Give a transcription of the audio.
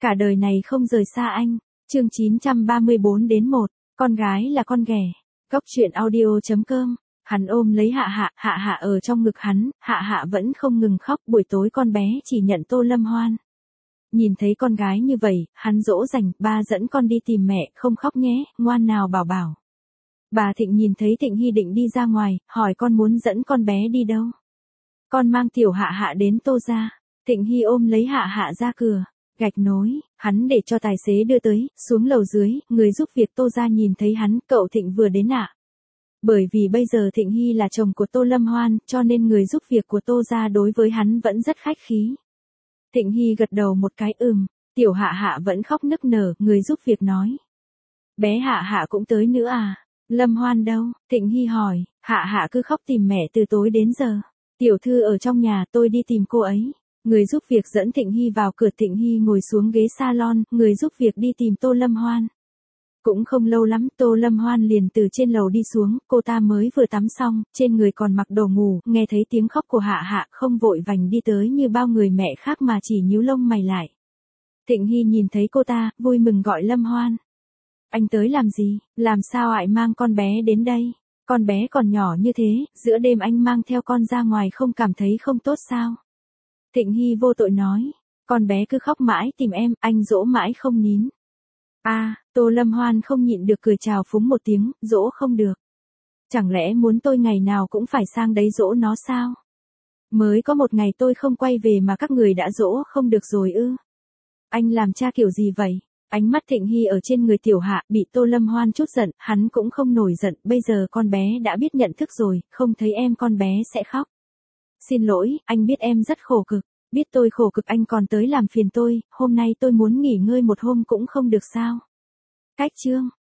Cả đời này không rời xa anh. Chương 934-1, con gái là con ghẻ. Góc truyện audio.com. Hắn ôm lấy Hạ Hạ ở trong ngực hắn, Hạ vẫn không ngừng khóc, buổi tối con bé chỉ nhận Tô Lâm Hoan. Nhìn thấy con gái như vậy, hắn dỗ dành, ba dẫn con đi tìm mẹ, không khóc nhé, ngoan nào bảo bảo. Bà Thịnh nhìn thấy Thịnh Hy định đi ra ngoài, hỏi con muốn dẫn con bé đi đâu. Con mang tiểu Hạ đến Tô gia. Thịnh Hy ôm lấy Hạ ra cửa. Gạch nối, hắn để cho tài xế đưa tới, xuống lầu dưới, người giúp việc Tô gia nhìn thấy hắn, cậu Thịnh vừa đến ạ. Bởi vì bây giờ Thịnh Hy là chồng của Tô Lâm Hoan, cho nên người giúp việc của Tô gia đối với hắn vẫn rất khách khí. Thịnh Hy gật đầu một cái tiểu Hạ vẫn khóc nức nở, người giúp việc nói. Bé Hạ cũng tới nữa à? Lâm Hoan đâu? Thịnh Hy hỏi, Hạ cứ khóc tìm mẹ từ tối đến giờ. Tiểu thư ở trong nhà, tôi đi tìm cô ấy. Người giúp việc dẫn Thịnh Hy vào cửa, Thịnh Hy ngồi xuống ghế salon, người giúp việc đi tìm Tô Lâm Hoan. Cũng không lâu lắm, Tô Lâm Hoan liền từ trên lầu đi xuống, cô ta mới vừa tắm xong, trên người còn mặc đồ ngủ, nghe thấy tiếng khóc của Hạ không vội vành đi tới như bao người mẹ khác mà chỉ nhíu lông mày lại. Thịnh Hy nhìn thấy cô ta, vui mừng gọi Lâm Hoan. Anh tới làm gì, làm sao ai mang con bé đến đây? Con bé còn nhỏ như thế, giữa đêm anh mang theo con ra ngoài không cảm thấy không tốt sao? Thịnh Hy vô tội nói, con bé cứ khóc mãi tìm em, anh dỗ mãi không nín. Tô Lâm Hoan không nhịn được cười chào phúng một tiếng, dỗ không được. Chẳng lẽ muốn tôi ngày nào cũng phải sang đấy dỗ nó sao? Mới có một ngày tôi không quay về mà các người đã dỗ không được rồi ư? Anh làm cha kiểu gì vậy? Ánh mắt Thịnh Hy ở trên người tiểu Hạ, bị Tô Lâm Hoan chút giận, hắn cũng không nổi giận, bây giờ con bé đã biết nhận thức rồi, không thấy em con bé sẽ khóc. Xin lỗi, anh biết em rất khổ cực, biết tôi khổ cực anh còn tới làm phiền tôi, hôm nay tôi muốn nghỉ ngơi một hôm cũng không được sao? Cách chương